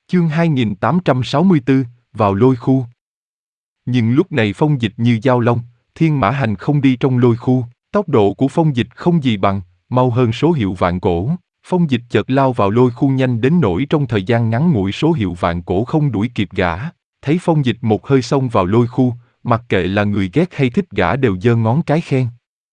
Chương 2864, vào lôi khu. Nhưng lúc này Phong Dịch như dao long, thiên mã hành không đi trong lôi khu, tốc độ của Phong Dịch không gì bằng, mau hơn số hiệu vạn cổ. Phong Dịch chợt lao vào lôi khu nhanh đến nỗi trong thời gian ngắn ngủi số hiệu vạn cổ không đuổi kịp gã. Thấy Phong Dịch một hơi xông vào lôi khu, mặc kệ là người ghét hay thích gã đều giơ ngón cái khen.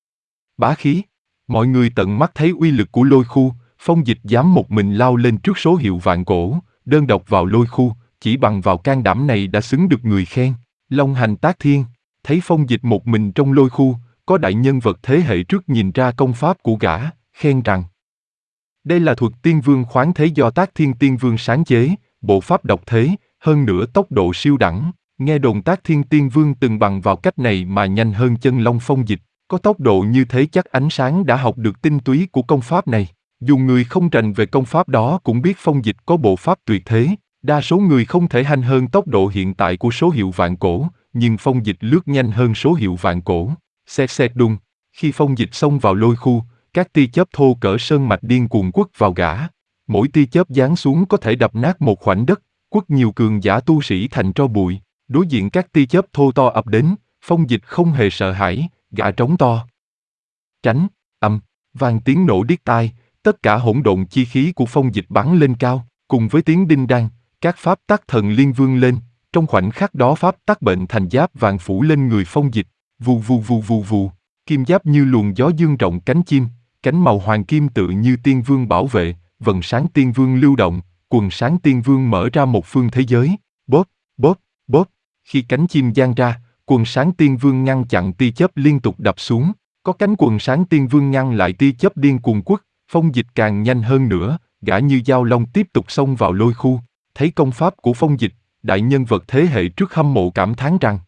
Bá khí. Mọi người tận mắt thấy uy lực của lôi khu, Phong Dịch dám một mình lao lên trước số hiệu vạn cổ, đơn độc vào lôi khu, chỉ bằng vào can đảm này đã xứng được người khen. Long hành tác thiên, thấy Phong Dịch một mình trong lôi khu, có đại nhân vật thế hệ trước nhìn ra công pháp của gã, khen rằng: đây là thuật tiên vương khoáng thế do Tác Thiên Tiên Vương sáng chế, bộ pháp độc thế, hơn nữa tốc độ siêu đẳng. Nghe đồn Tác Thiên Tiên Vương từng bằng vào cách này mà nhanh hơn chân long Phong Dịch, có tốc độ như thế chắc ánh sáng đã học được tinh túy của công pháp này. Dù người không rành về công pháp đó cũng biết Phong Dịch có bộ pháp tuyệt thế, đa số người không thể hành hơn tốc độ hiện tại của số hiệu vạn cổ, nhưng Phong Dịch lướt nhanh hơn số hiệu vạn cổ. Xẹt xẹt đùng, khi Phong Dịch xông vào lôi khu, các tia chớp thô cỡ sơn mạch điên cuồng quất vào gã. Mỗi tia chớp giáng xuống có thể đập nát một khoảnh đất, quất nhiều cường giả tu sĩ thành tro bụi. Đối diện các tia chớp thô to ập đến, Phong Dịch không hề sợ hãi, gã trống to. Tránh, vang tiếng nổ điếc tai, tất cả hỗn độn chi khí của Phong Dịch bắn lên cao, cùng với tiếng đinh đan, các pháp tắc thần liên vươn lên, trong khoảnh khắc đó pháp tắc bệnh thành giáp vàng phủ lên người Phong Dịch, vù vù vù vù vù, kim giáp như luồng gió dương rộng cánh chim, cánh màu hoàng kim tự như tiên vương bảo vệ, vầng sáng tiên vương lưu động, quần sáng tiên vương mở ra một phương thế giới, bóp, bóp, bóp, khi cánh chim giang ra, quần sáng tiên vương ngăn chặn tia chớp liên tục đập xuống, có cánh quần sáng tiên vương ngăn lại tia chớp điên cuồng quất, Phong Dịch càng nhanh hơn nữa, gã như dao long tiếp tục xông vào lôi khu, thấy công pháp của Phong Dịch, đại nhân vật thế hệ trước hâm mộ cảm thán rằng: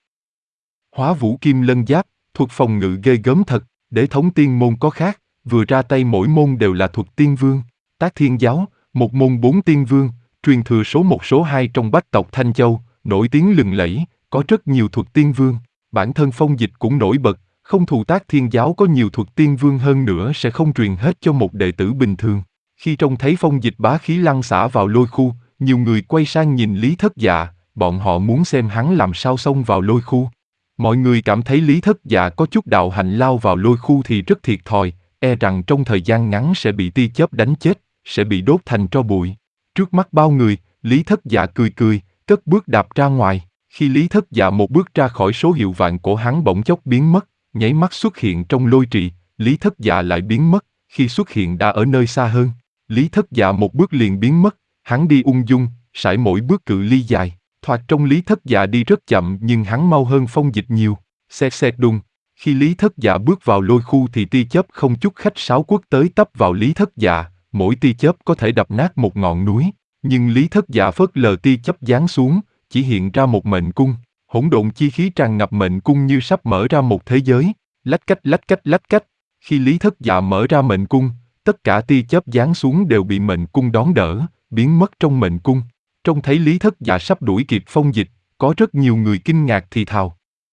Hóa Vũ Kim Lân Giáp, thuật phòng ngự ghê gớm thật, Đế thống tiên môn có khác, vừa ra tay mỗi môn đều là thuật tiên vương. Tác Thiên Giáo, một môn 4 tiên vương, truyền thừa số 1 số 2 trong bách tộc Thanh Châu, nổi tiếng lừng lẫy, có rất nhiều thuật tiên vương. Bản thân Phong Dịch cũng nổi bật, không thù Tác Thiên Giáo có nhiều thuật tiên vương hơn nữa sẽ không truyền hết cho một đệ tử bình thường. Khi trông thấy Phong Dịch bá khí lăng xả vào lôi khu, nhiều người quay sang nhìn Lý Thất Dạ, bọn họ muốn xem hắn làm sao xông vào lôi khu. Mọi người cảm thấy Lý Thất Dạ có chút đạo hạnh lao vào lôi khu thì rất thiệt thòi, e rằng trong thời gian ngắn sẽ bị tia chớp đánh chết, sẽ bị đốt thành tro bụi. Trước mắt bao người, Lý Thất Dạ cười cười, cất bước đạp ra ngoài. Khi Lý Thất Dạ một bước ra khỏi số hiệu vạn cổ hắn bỗng chốc biến mất, nháy mắt xuất hiện trong lôi trì, Lý Thất Dạ lại biến mất, khi xuất hiện đã ở nơi xa hơn. Lý Thất Dạ một bước liền biến mất, hắn đi ung dung, sải mỗi bước cự ly dài. Thoạt trong Lý Thất Dạ đi rất chậm nhưng hắn mau hơn Phong Dịch nhiều. Xẹt xẹt đùng, khi Lý Thất Dạ bước vào lôi khu thì tia chớp không chút khách sáo quất tới tấp vào Lý Thất Dạ, mỗi tia chớp có thể đập nát một ngọn núi. Nhưng Lý Thất Dạ phớt lờ tia chớp giáng xuống, chỉ hiện ra một mệnh cung, hỗn độn chi khí tràn ngập mệnh cung như sắp mở ra một thế giới. Lách cách lách cách lách cách, khi Lý Thất Dạ mở ra mệnh cung, tất cả tia chớp giáng xuống đều bị mệnh cung đón đỡ, biến mất trong mệnh cung. Trông thấy Lý Thất Dạ sắp đuổi kịp Phong Dịch, có rất nhiều người kinh ngạc thì thào: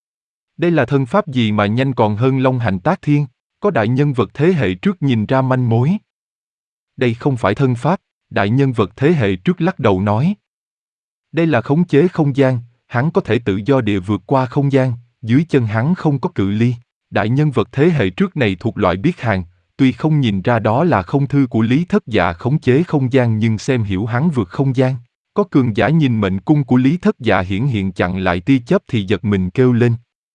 đây là thân pháp gì mà nhanh còn hơn Long Hành Tác Thiên? Có đại nhân vật thế hệ trước nhìn ra manh mối. Đây không phải thân pháp, đại nhân vật thế hệ trước lắc đầu nói. Đây là khống chế không gian, hắn có thể tự do địa vượt qua không gian, dưới chân hắn không có cự ly. Đại nhân vật thế hệ trước này thuộc loại biết hàng, tuy không nhìn ra đó là không thư của Lý Thất Dạ khống chế không gian nhưng xem hiểu hắn vượt không gian. Có cường giả nhìn mệnh cung của Lý Thất Dạ hiển hiện chặn lại tia chớp thì giật mình kêu lên.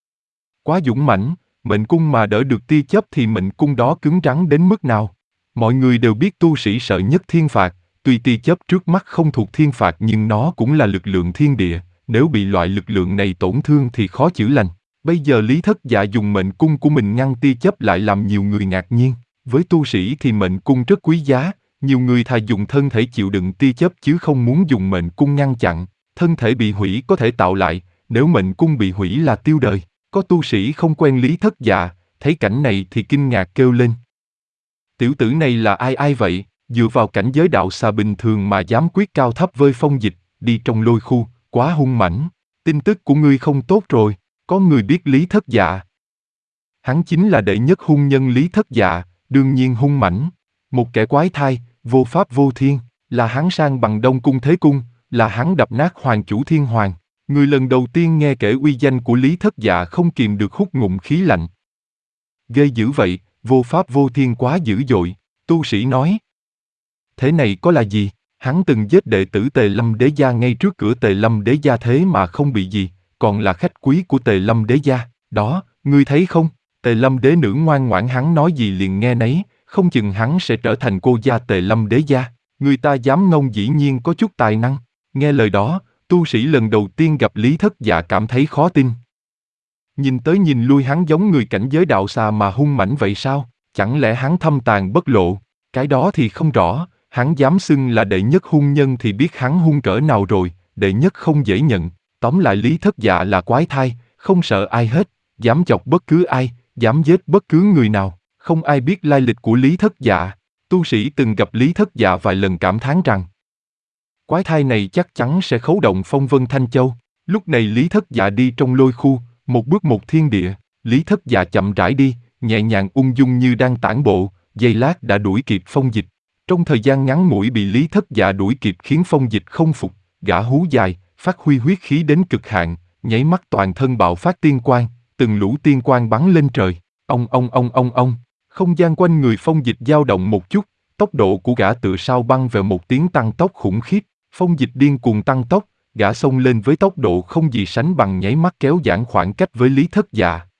Quá dũng mãnh, mệnh cung mà đỡ được tia chớp thì mệnh cung đó cứng rắn đến mức nào. Mọi người đều biết tu sĩ sợ nhất thiên phạt, tuy tia chớp trước mắt không thuộc thiên phạt nhưng nó cũng là lực lượng thiên địa, nếu bị loại lực lượng này tổn thương thì khó chữa lành. Bây giờ Lý Thất Dạ dùng mệnh cung của mình ngăn tia chớp lại làm nhiều người ngạc nhiên. Với tu sĩ thì mệnh cung rất quý giá, nhiều người thà dùng thân thể chịu đựng tia chớp chứ không muốn dùng mệnh cung ngăn chặn. Thân thể bị hủy có thể tạo lại, nếu mệnh cung bị hủy là tiêu đời. Có tu sĩ không quen Lý Thất Dạ, thấy cảnh này thì kinh ngạc kêu lên. Tiểu tử này là ai vậy, dựa vào cảnh giới đạo xà bình thường mà dám quyết cao thấp với Phong Dịch, đi trong lôi khu, quá hung mãnh. Tin tức của ngươi không tốt rồi, có người biết Lý Thất Dạ. Hắn chính là đệ nhất hung nhân Lý Thất Dạ, đương nhiên hung mãnh. Một kẻ quái thai, vô pháp vô thiên, là hắn sang bằng Đông Cung Thế Cung, là hắn đập nát Hoàng chủ Thiên Hoàng. Người lần đầu tiên nghe kể uy danh của Lý Thất Dạ không kìm được hút ngụm khí lạnh. Ghê dữ vậy, vô pháp vô thiên quá dữ dội, tu sĩ nói. Thế này có là gì? Hắn từng giết đệ tử Tề Lâm Đế Gia ngay trước cửa Tề Lâm Đế Gia thế mà không bị gì, còn là khách quý của Tề Lâm Đế Gia. Đó, ngươi thấy không? Tề Lâm Đế nữ ngoan ngoãn, hắn nói gì liền nghe nấy, không chừng hắn sẽ trở thành cô gia Tề Lâm Đế Gia. Người ta dám ngông dĩ nhiên có chút tài năng. Nghe lời đó, tu sĩ lần đầu tiên gặp Lý Thất Dạ cảm thấy khó tin. Nhìn tới nhìn lui hắn giống người cảnh giới đạo xà mà hung mãnh vậy sao? Chẳng lẽ hắn thâm tàn bất lộ? Cái đó thì không rõ, hắn dám xưng là đệ nhất hung nhân thì biết hắn hung cỡ nào rồi, đệ nhất không dễ nhận. Tóm lại Lý Thất Dạ là quái thai, không sợ ai hết, dám chọc bất cứ ai, dám giết bất cứ người nào. Không ai biết lai lịch của Lý Thất Dạ. Tu sĩ từng gặp Lý Thất Dạ vài lần cảm thán rằng quái thai này chắc chắn sẽ khấu động phong vân Thanh Châu. Lúc này Lý Thất Dạ đi trong lôi khu, một bước một thiên địa. Lý Thất Dạ chậm rãi đi, nhẹ nhàng ung dung như đang tản bộ, giây lát đã đuổi kịp Phong Dịch. Trong thời gian ngắn ngủi bị Lý Thất Dạ đuổi kịp khiến Phong Dịch không phục, gã hú dài, phát huy huyết khí đến cực hạn, nháy mắt toàn thân bạo phát tiên quang, từng lũ tiên quang bắn lên trời. Ông. Không gian quanh người Phong Dịch dao động một chút, tốc độ của gã tựa sao băng về một tiếng tăng tốc khủng khiếp. Phong Dịch điên cuồng tăng tốc, gã xông lên với tốc độ không gì sánh bằng, nháy mắt kéo giãn khoảng cách với Lý Thất Dạ.